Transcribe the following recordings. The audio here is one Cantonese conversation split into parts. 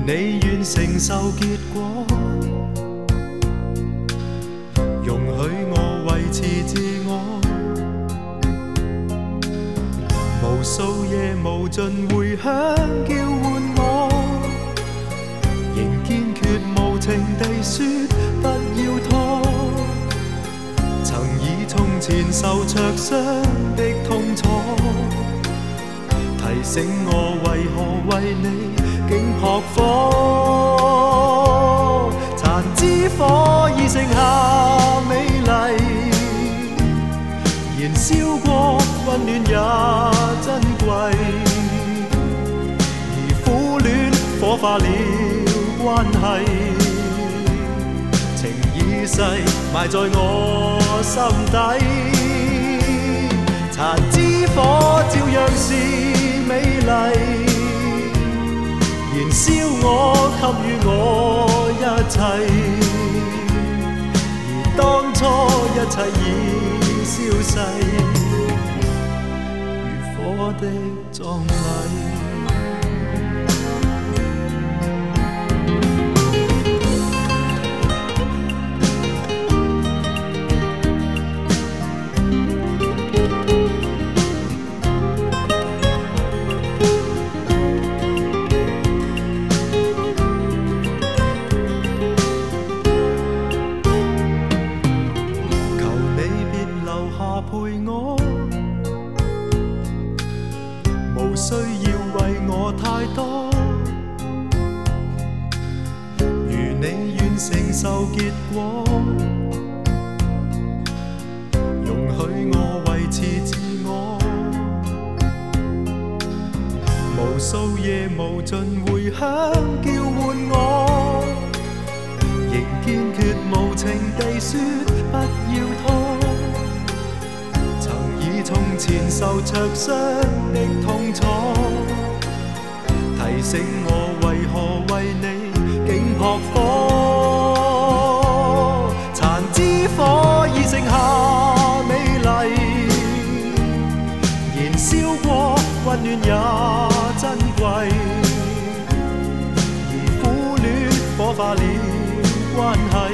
你願承受結果，容許我維持自我。無數夜無盡迴響叫喚我，仍堅決無情地說不要拖。曾以從前受灼傷的痛楚，提醒我為何為你竟撲火。殘枝火已剩下美麗，燃燒過溫暖也珍貴，而苦戀火化了關係，情已逝埋在我心底。殘枝火照樣是美麗，燃燒我給予我一切，而當初一切已消逝，如火的葬禮。陪我，無需要為我太多。如你願承受結果，容許我維持自我。無數夜無盡迴響叫喚我，仍堅決無情地說不要拖。從前受灼傷的痛楚，提醒我為何為你竟撲火。殘枝火已剩下美麗，燃燒過溫暖也珍貴，而苦戀火化了關係，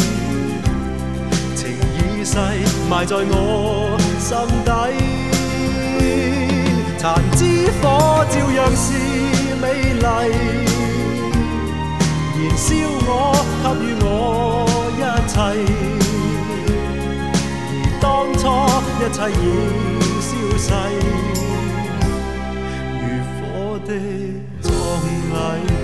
情已逝埋在我心底。殘枝火照樣是美麗，燃燒我給予我一切，而當初一切已消逝，如火的葬禮。